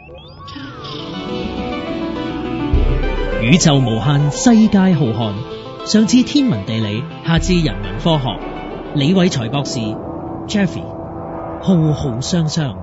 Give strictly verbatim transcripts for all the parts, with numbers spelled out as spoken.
宇宙無限，世界浩瀚。上至天文地理，下至人文科學。李偉才博士 Jeffrey 浩浩雙雙。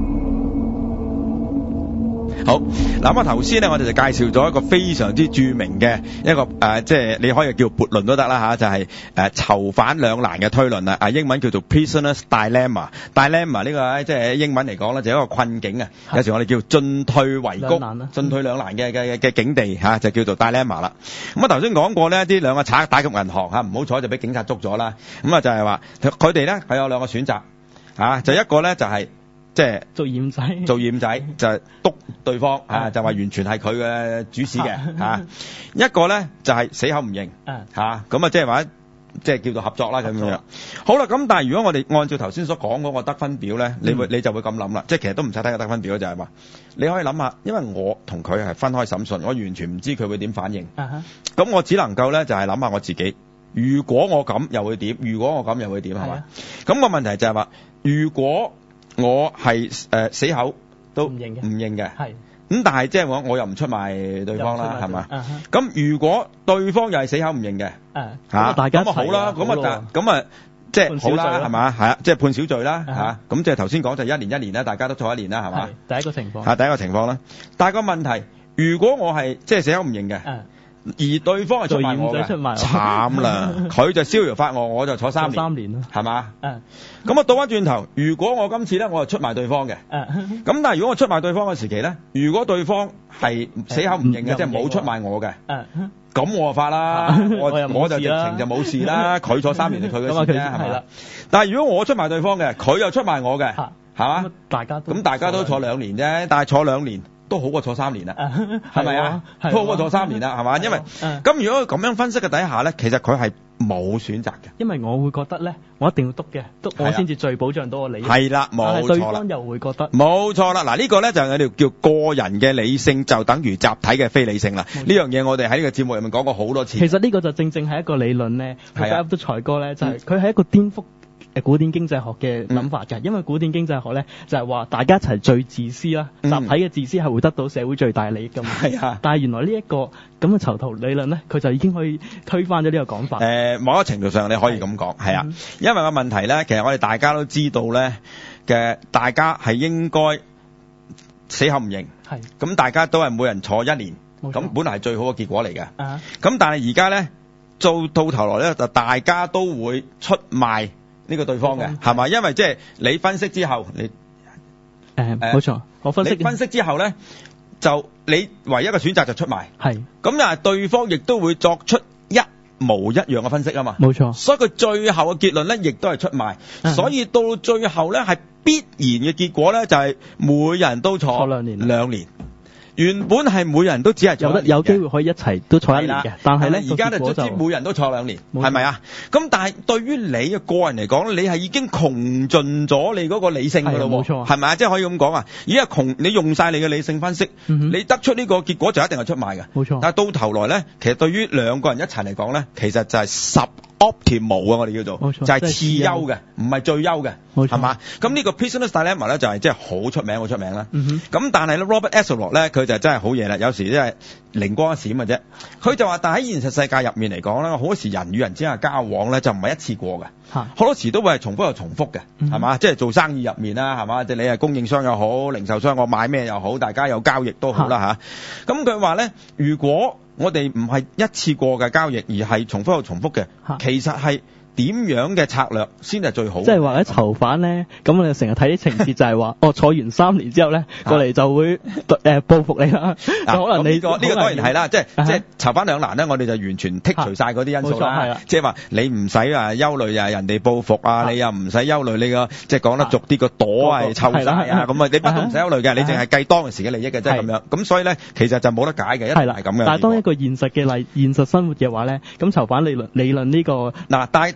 好嗱，咁啊頭先咧，我哋就介紹咗一個非常之著名嘅一個誒、呃，即係你可以叫悖論都得啦吓，就係、是、誒、呃、囚犯兩難嘅推論啦。啊，英文叫做 Prisoner's Dilemma。Dilemma 呢個即係英文嚟講咧，就係一個困境啊。有時我哋叫進退維谷，進退兩難嘅嘅嘅境地吓、啊，就叫做 Dilemma 啦。咁啊頭先講過呢，啲兩個賊打劫銀行吓，唔好彩就俾警察捉咗啦。咁啊就係話佢哋咧係有兩個選擇啊，就一個咧就係、是。即係做掩仔，做掩仔就係督對方啊，就話完全係佢嘅主使嘅嚇。一個咧就係死口唔認嚇，咁啊即係話即係叫做合作啦咁樣。好啦，咁但係如果我哋按照頭先所講嗰個得分表咧，你會你就會咁諗啦，即係其實都唔使睇個得分表，就係話你可以諗下，因為我同佢係分開審訊，我完全唔知佢會點反應。咁我只能夠咧就係諗下我自己，如果我咁又會點？如果我咁又會點係嘛？咁個問題就係話，如果我係誒、呃、死口都唔認嘅，唔認嘅，係咁，但係即係我我又唔出賣對方啦，係嘛？咁、uh-huh. 如果對方又係死口唔認嘅，嚇、uh-huh. 大家咁啊好啦，咁啊咁啊即係好啦，係嘛？係啊，即係判小罪啦，嚇、uh-huh. 咁即係頭先講就一年一年啦，大家都坐一年啦，係嘛？第一個情況嚇，第一個情況啦。但係個問題，如果我係即係死口唔認嘅。Uh-huh.而對方係出賣我嘅，慘啦！佢就逍遙法外，我就坐三年，三年咯，係嘛？咁、uh. 啊，倒翻轉頭，如果我今次咧，我就出賣對方嘅，咁、uh. 但係如果我出賣對方嘅時期咧，如果對方係死口唔認嘅，uh. 即係冇出賣我嘅，咁、uh. 我發啦，uh. 我我就直情就冇事啦，佢坐三年係佢嘅事啫，係咪？但係如果我出賣對方嘅，佢又出賣我嘅，係、uh. 嘛？大家咁大家都坐兩年啫，但係坐兩年。都好過坐三年啦，係咪啊？都好過坐三年啦，係嘛？因為咁如果咁樣分析嘅底下咧，其實佢係冇選擇嘅。因為我會覺得咧，我一定要篤嘅，篤我先至最保障到我利益。係啦，冇錯啦。但係對方又會覺得冇錯啦。嗱，呢個咧就係我哋叫個人嘅理性就等於集體嘅非理性啦。呢樣嘢我哋喺呢個節目入面講過好多次。其實呢個就正正係一個理論咧，佢加入咗財哥咧，就係佢係一個顛覆誒古典經濟學嘅諗法嘅、嗯，因為古典經濟學咧就係、是、話大家一齊最自私啦、嗯，集體嘅自私係會得到社會最大利益㗎嘛。係啊，但係原來呢、這、一個咁嘅囚徒理論咧，佢就已經可以推翻咗呢個講法。誒、呃，某一個程度上你可以咁講，係啊、嗯，因為個問題咧，其實我哋大家都知道咧嘅，大家係應該死口唔認，係咁大家都係每人坐一年，咁本來係最好嘅結果嚟嘅。啊，咁但係而家咧做到頭來咧，就大家都會出賣。呢、這個對方嘅係嘛？因為即係你分析之後，你誒冇錯，我分析分析之後咧，就你唯一嘅選擇就出賣係咁，但係對方亦都會作出一模一樣嘅分析啊嘛，冇錯。所以佢最後嘅結論咧，亦都係出賣。所以到最後咧，係必然嘅結果咧，就係、是、每人都坐，坐兩年，兩年。原本係每人都只係有得有機會可以一齊都坐一年嘅，但係咧而家就總之每人都坐兩年，係咪啊？咁但係對於你嘅個人嚟講，你係已經窮盡咗你嗰個理性㗎咯，冇錯，係咪啊？即係可以咁講啊！而家窮，你用晒你嘅理性分析，嗯、你得出呢個結果就一定係出賣嘅，冇錯。但係到頭來咧，其實對於兩個人一齊嚟講咧，其實就係十 optimal 啊，我哋叫做，就係、是、次優嘅，唔係最優嘅，係嘛？咁呢個 Prisoner's Dilemma 咧就係即係好出名，好出名啦。咁、嗯、但係咧 Robert Aslov 咧，佢就真係好嘢啦。有時真係靈光一閃嘅啫。佢就話，但喺現實世界入面嚟講咧，好多時人與人之間嘅交往咧就唔係一次過嘅，好多時都會係重複又重複嘅，係、嗯、嘛？即係做生意入面啦，係嘛？即係你係供應商又好，零售商我買咩又好，大家有交易都好啦吓。咁佢話咧，如果我哋唔係一次過嘅交易，而係重複又重複嘅，其實係點樣嘅策略先係最好？即係話咧，囚犯咧，咁我哋成日睇啲情節就係話，哦，坐完三年之後咧，過嚟就會誒、呃、報復你啦。可能你呢、這個呢、這個當然係啦，即係即係囚犯兩難咧，我哋就完全剔除晒嗰啲因素啦。即係話你唔使啊憂慮啊人哋報復啊，你又唔使憂慮你個即係講得俗啲個朵係臭晒啊，咁啊你乜都唔使憂慮嘅，你淨係計當時嘅利益嘅啫咁樣。咁所以咧，其實就冇得解嘅，一定係咁嘅。但係當一個現實嘅例，現實生活嘅話咧，咁囚犯理論理論呢、這個嗱，但係。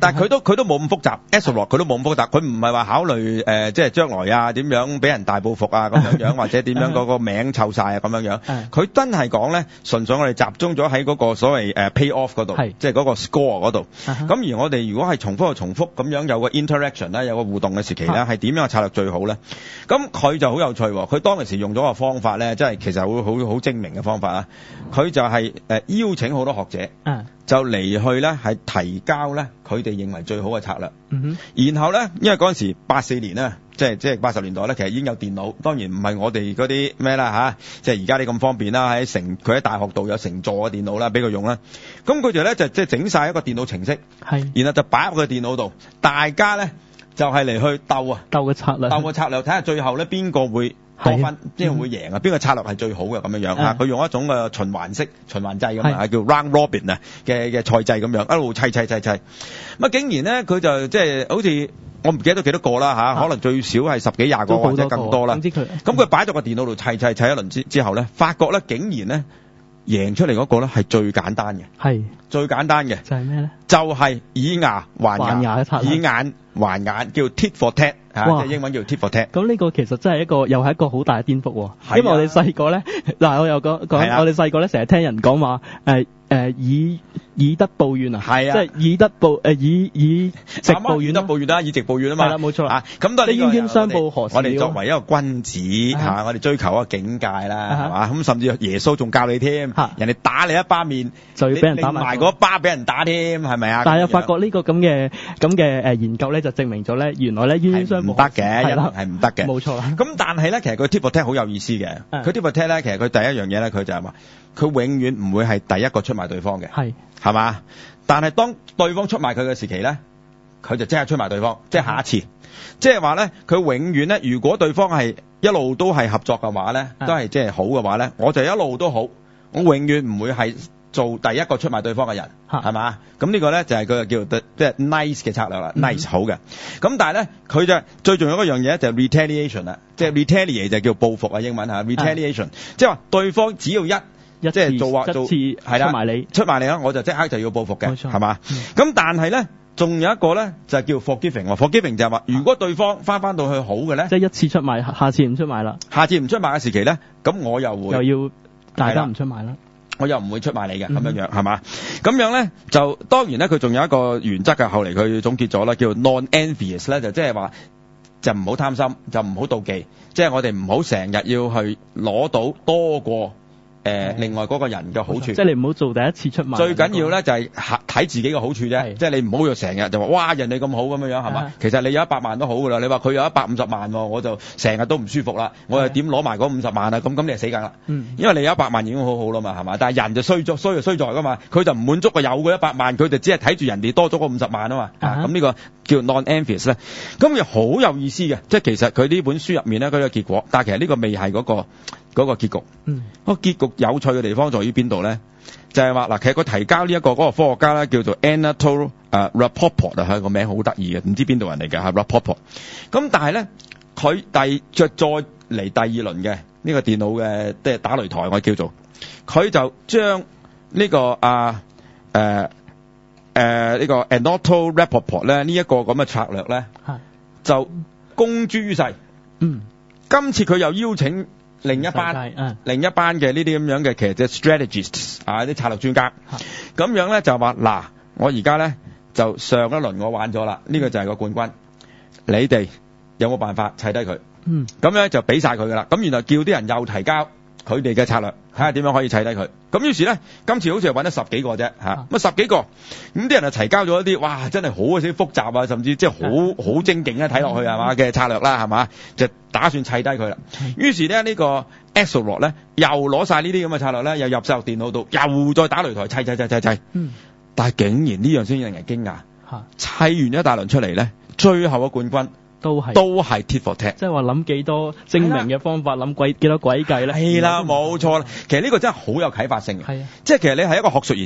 但係佢都佢都冇咁複雜 Axelrod 佢都冇咁複雜，佢唔係話考慮誒即係將來啊點樣俾人大報復啊咁樣樣，或者點樣嗰個名臭晒啊咁樣樣。佢真係講咧，純粹我哋集中咗喺嗰個所謂誒 pay off 嗰度，即係嗰個 score 嗰度。咁而我哋如果係重複又重複咁樣有個 interaction 咧，有個互動嘅時期咧，係點樣嘅策略最好咧？咁佢就好有趣喎，佢當其時用咗個方法咧，即係其實會好好精明嘅方法啊！佢就係誒邀請好多學者，嗯、就嚟去咧係提交咧佢哋認為最好嘅策略。嗯、哼然後咧，因為嗰陣時八四年咧，即係即係八十年代咧，其實已經有電腦，當然唔係我哋嗰啲咩啦吓，即係而家你咁方便啦，喺成佢喺大學度有成座嘅電腦啦，俾佢用啦。咁佢就咧就即係整晒一個電腦程式，係，然後就擺入個電腦度，大家咧就係、是、嚟去鬥啊，鬥個策略，鬥個策略，睇下最後咧邊個會多分，邊個會贏啊？邊個策略係最好嘅咁樣樣嚇？佢用一種嘅循環式循環制咁啊，叫 round robin 啊嘅嘅賽制咁樣，一路砌砌砌砌。咁啊，竟然咧佢就即係好似我唔記得咗幾多個啦嚇，可能最少係十幾廿個或者更多啦。咁佢擺咗個電腦度砌砌砌一輪之之後咧，發覺咧竟然咧贏出嚟嗰個咧係最簡單嘅，係最簡單嘅就係咩咧？就係以牙還牙，以眼還眼，叫 tit for tat。啊，即係英文叫 tit for tat。咁呢個其實真係一個又係一個好大嘅顛覆喎。因為我哋細個咧，嗱我又講講，我哋細個咧成日聽人講話誒誒以以德報怨啊，係啊，即係以德報誒以以直報怨，以德報怨啦，以直報怨啊嘛。係啦，冇錯啊。咁當然冤冤相報何時了？我哋作為一個君子嚇，我哋追求一個境界啦，係嘛？咁甚至耶穌仲教你添，人哋打你一巴面，就要俾人打埋嗰巴俾人打添，係咪啊？但係又發覺呢個咁嘅咁嘅誒研究咧，就證明咗咧，原來咧冤冤相報唔得嘅，一定係唔得嘅。冇錯啦。咁但係咧，其實佢 tit for tat 好有意思嘅。佢 tit for tat 咧，其實佢第一樣嘢咧，佢就係話，佢永遠唔會係第一個出賣對方嘅。係。係嘛？但係當對方出賣佢嘅時期咧，佢就即刻出賣對方，即係下一次。即係話咧，佢永遠咧，如果對方係一路都係合作嘅話咧，都係即係好嘅話咧，我就一路都好，我永遠唔會係做第一個出賣對方嘅人，係嘛？咁呢個咧就係佢叫即係 nice 嘅策略啦、嗯、，nice 好嘅。咁但係咧，佢就最重要一樣嘢就係 retaliation 啦，即係 retaliate 就叫報復啊，英文嚇 retaliation，即係話對方只要一即係做話做係啦，出賣你出賣你啦，我就即刻就要報復嘅，係嘛？咁、嗯、但係咧，仲有一個咧就係叫 forgiving，forgiving 就係話，如果對方翻翻到去好嘅咧，即係一次出賣，下次唔出賣啦。下次唔出賣嘅時期咧，咁我又會又要大家唔出賣啦。我又唔會出賣你嘅咁樣樣，係嘛？咁樣咧就當然咧，佢仲有一個原則嘅，後嚟佢總結咗啦，叫 non-envious 咧，就即係話就唔好貪心，就唔好妒忌，即係我哋唔好成日要去攞到多過。誒、呃，另外嗰個人嘅好處，即係你唔好做第一次出賣。最緊要咧就係睇自己嘅好處啫，即係你唔好要成日就話哇人哋咁好咁樣樣係嘛？其實你有一百萬都好噶啦，你話佢有一百五十萬，我就成日都唔舒服啦，我又點攞埋嗰五十萬啊？咁咁你就死梗啦，嗯，因為你有一百萬已經好好啦嘛，係嘛？但係人就衰咗，衰就衰在噶嘛，佢就唔滿足個有嗰一百萬，佢就只係睇住人哋多咗嗰五十萬啊嘛，咁、啊、呢個叫 non-envious 咧，咁又好有意思嘅，即係其實佢呢本書入面咧佢個結果，但係其實呢個未係嗰個。嗰、那個結局，嗯，嗰、那個結局有趣嘅地方在於邊度咧？就係話嗱，其實佢提交呢、這、一個嗰、那個科學家咧，叫做 Anatol 誒 Rapoport 啊，係個名好得意嘅，唔知邊度人嚟嘅嚇 Rapoport。咁但係咧，佢第著再嚟第二輪嘅呢個電腦嘅即係打擂台，我叫做佢就將呢、這個啊誒誒呢個 Anatol Rapoport 咧呢一個咁嘅策略咧，就公諸於世。嗯，今次佢又邀請。另一班、嗯、另一班嘅呢啲咁樣嘅其實即係 strategists 啊，啲策略專家，咁樣咧就話嗱，我而家咧就上一輪我玩咗啦，呢、這個就係個冠軍，你哋有冇辦法砌低佢？嗯，咁樣就俾晒佢噶啦，咁然後叫啲人又提交佢哋嘅策略，睇下點樣可以砌低佢。咁於是咧，今次好似係揾咗十幾個啫，嚇、啊，咁啊十幾個，咁啲人就提交咗一啲，哇，真係好鬼死複雜啊，甚至即係好好精警啊，睇落去係嘛嘅策略啦，係嘛，就打算砌低佢啦。於是咧，呢、這個 Axelrod 咧又攞晒呢啲咁嘅策略咧，又入晒電腦度，又再打擂台砌砌砌砌砌。嗯。但係竟然呢樣先令人驚訝，砌完一大輪出嚟咧，最後嘅冠軍。都係都係 tit for tat，即係話諗幾多精明嘅方法，諗鬼幾多詭計咧？係啦，冇錯啦。其實呢個真係好有啟發性嘅。係啊，即係其實你係一個學術研究，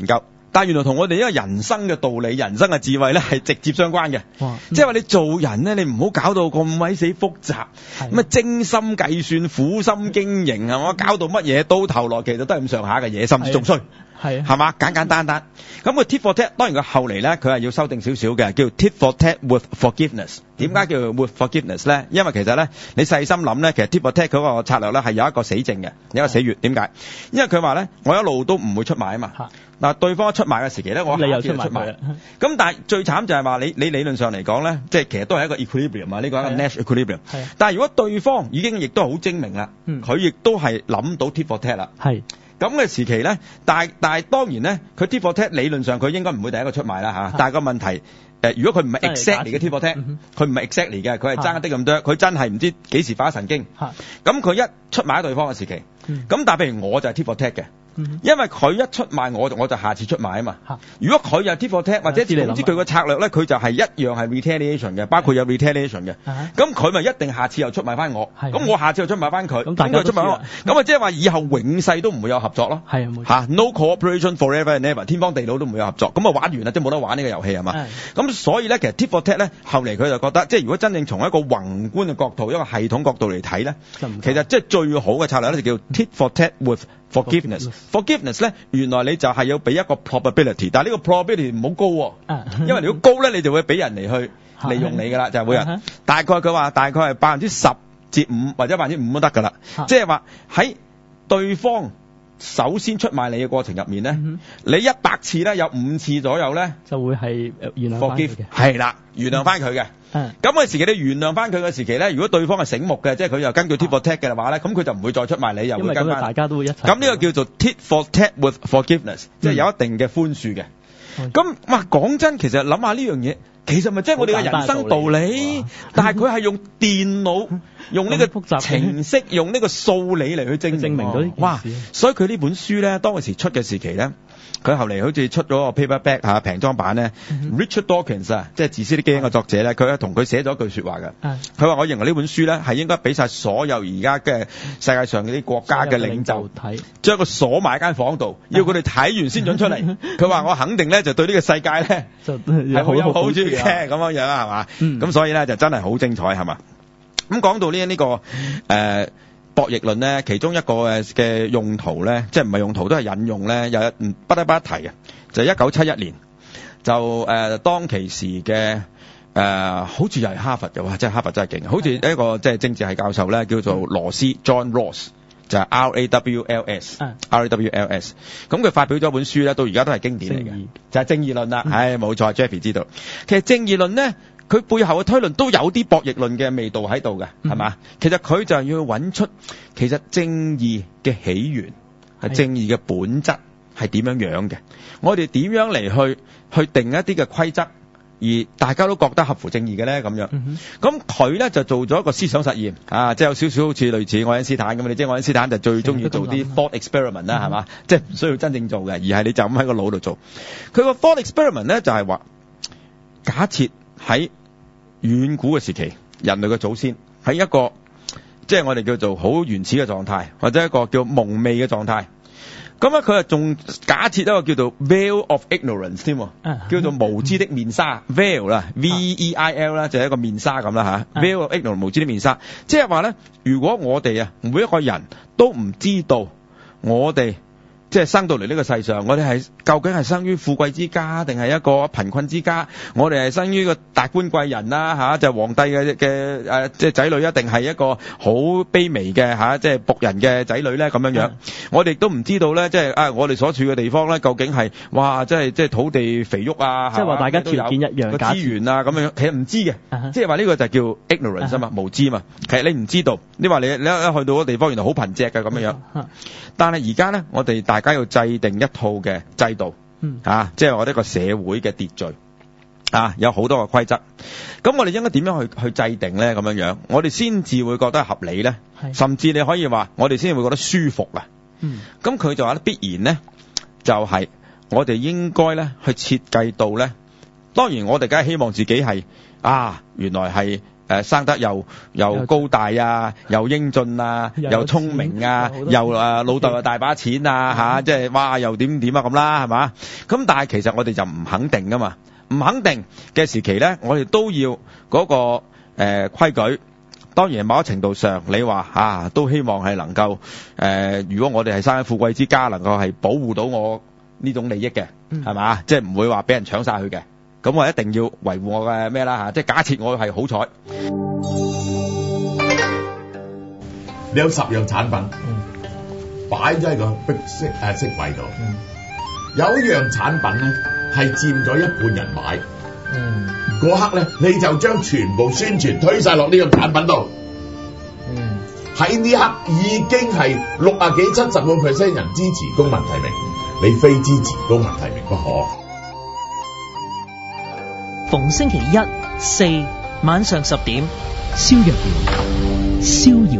但係原來同我哋呢個人生嘅道理、人生嘅智慧咧係直接相關嘅。 哇！ 即係話你做人咧，你唔好搞到咁鬼死複雜，咁啊精心計算、苦心經營係嘛，搞到乜嘢到頭來其實都係咁上下嘅嘢，甚至仲衰。 係係嘛，簡簡單單。咁個 tit for tat 當然佢後嚟咧，佢係要修訂少少嘅，叫 tit for tat with forgiveness。點解叫 with forgiveness 咧？因為其實咧，你細心諗咧，其實 tit for tat 嗰個策略咧係有一個死症嘅，有一個死穴。點解？因為佢話咧，我一路都唔會出賣啊嘛。嗱，對方一出賣嘅時期咧，我你又出賣。 賣。 咁但係最慘就係話你你理論上嚟講咧，即係其實都係一個 equilibrium 啊，呢個係一個 Nash equilibrium。但係如果對方已經亦都好精明啦，佢亦都係諗到 tit for tat 啦。係。咁嘅時期咧，但係但係當然咧，佢 tit for tat 理論上佢應該唔會第一個出賣啦嚇。但係個問題，誒、呃、如果佢唔係 exact 嚟嘅 tit for tat，佢唔係 exact 嚟嘅，佢係爭一啲咁多，佢真係唔知幾時發神經。咁佢一出賣對方嘅時期，咁、嗯、但係譬如我就係 tit for tat 嘅。因為佢一出賣我，我就下次出賣啊嘛。如果佢又 tit for tat，或者總之佢個策略咧，佢就係一樣係 retaliation 嘅，包括有 retaliation 嘅。咁佢咪一定下次又出賣翻我，咁我下次又出賣翻佢，咁佢出賣我，咁啊即係話以後永世都唔會有合作咯。係啊，冇錯。嚇 ，no cooperation forever and ever，天荒地老都唔會有合作，咁啊玩完啦，即係冇得玩呢個遊戲係嘛？咁所以咧，其實 tit for tat 咧，後嚟佢就覺得，即係如果真正從一個宏觀嘅角度，一個系統角度嚟睇咧，其實即係最好嘅策略咧就叫 tit for tat with forgiveness。forgiveness 咧，原來你就係要俾一個 probability， 但係呢個 probability 唔好高喎、哦，因為如果高咧，你就會俾人嚟去利用你㗎啦，就係每人。大概佢話大概係百分之十至五或者百分之五都得㗎啦，即係話喺對方首先出賣你嘅過程入面咧，你一百次咧有五次左右咧就會係原諒翻佢嘅，係啦，原諒翻佢嘅。咁嘅時期你原諒翻佢嘅時期咧，如果對方係醒目嘅，即係佢又根據 tit for tat 嘅話咧，咁佢就唔會再出賣你，又會跟翻。大家都會一齊。咁呢個叫做 tit for tat with forgiveness，、嗯、即係有一定嘅寬恕嘅。咁、嗯、哇，講真，其實諗下呢樣嘢，其實咪即係我哋嘅人生道理，但係佢係用電腦、用呢個程式、用呢個數理嚟去證明。證明咗呢件事。哇！所以佢呢本書咧，當時出嘅時期咧。佢後嚟好似出咗個 paperback 嚇平裝版咧、嗯、，Richard Dawkins 啊，即係自私的基因嘅作者咧，佢同佢寫咗一句説話嘅。佢話：我認為呢本書咧係應該俾晒所有而家嘅世界上嗰啲國家嘅領袖睇，將佢鎖埋間房度，要佢哋睇完先準出嚟。佢話：我肯定咧就對呢個世界咧係好有好處嘅咁樣樣係嘛？咁、嗯、所以咧就真係好精彩係嘛？咁講到呢、這、呢個誒。呃博弈論咧，其中一個誒嘅用途咧，即係唔係用途都係引用咧，有一不得不一提嘅，就係一九七一年，就誒、呃、當其時嘅誒、呃，好似又係哈佛嘅話，即係哈佛真係勁，好似一個即係政治系教授咧，叫做羅斯 John Ross，就係 R A W L S，R A W L S， 咁佢發表咗本書咧，到而家都係經典嚟嘅，就係、是、正義論啦。唉、嗯，冇錯 ，Jeffy 知道，其實正義論咧。佢背後嘅推論都有啲博弈論嘅味道喺度嘅，係嘛？其實佢就係要揾出其實正義嘅起源係正義嘅本質係點樣樣嘅。我哋點樣嚟去去定一啲嘅規則，而大家都覺得合乎正義嘅咧咁樣。咁佢咧就做咗一個思想實驗啊，即係有少少好似類似愛因斯坦咁。你知愛因斯坦就最中意做啲 thought experiment 啦，係嘛？即係唔需要真正做嘅，而係你就咁喺個腦度做。佢個 thought experiment 咧就係話，假設喺遠古嘅時期，人類嘅祖先喺一個即係我哋叫做好原始嘅狀態，或者一個叫蒙昧嘅狀態。咁咧佢係仲假設一個叫做 veil of ignorance 添，叫做無知的面紗 veil 啦 ，V E I L 啦，就係一個面紗咁啦吓 veil of ignorance 無知的面紗，即係話咧，如果我哋啊每一個人都唔知道我哋。即係生到嚟呢個世上，我哋係究竟係生於富貴之家，定係一個貧困之家？我哋係生於個達官貴人啦，吓、啊、就係、是、皇帝嘅嘅誒，即係仔女一定係一個好卑微嘅吓，即係僕人嘅仔女咧咁樣樣。我哋都唔知道咧，即係啊，我哋所處嘅地方咧，究竟係哇，即係即係土地肥沃啊，即係話大家條件一樣，個資源啊咁樣，其實唔知嘅，即係話呢個就叫 ignorance 啊嘛，無知嘛。其實你唔知道，你話你你一去到個地方，原來好貧瘠嘅咁樣樣。但係而家咧，我哋大家要制定一套嘅制度，嗯、啊，即係我哋一個社會嘅秩序，啊，有好多個規則。咁我哋應該點樣去去制定咧？咁樣樣，我哋先至會覺得合理咧，甚至你可以話，我哋先會覺得舒服啊。咁、嗯、佢就話咧，必然咧，就係、是、我哋應該咧去設計到咧。當然，我哋梗係希望自己係啊，原來係誒生得又又高大啊，又英俊啊，又聰明啊，又誒老豆又大把錢啊嚇，即係哇又點點啊咁啦係嘛？咁但係其實我哋就唔肯定噶嘛，唔肯定嘅時期咧，我哋都要嗰個誒規矩。當然某一程度上，你話啊都希望係能夠誒、呃，如果我哋係生喺富貴之家，能夠係保護到我呢種利益嘅，係嘛、嗯？即係唔會話俾人搶晒佢嘅。咁我一定要維護我嘅咩啦嚇？即係假設我係好彩， 你有十樣產品擺咗喺個壁色誒色櫃度，嗯、有一樣產品咧係佔咗一半人買。嗯，嗰刻咧，你就將全部宣傳推晒落呢個產品度。嗯，喺呢刻已經係六啊幾七十個 percent 人支持公民提名，你非支持公民提名不可。 逢星期一、四晚上十點，蕭若元、逍遙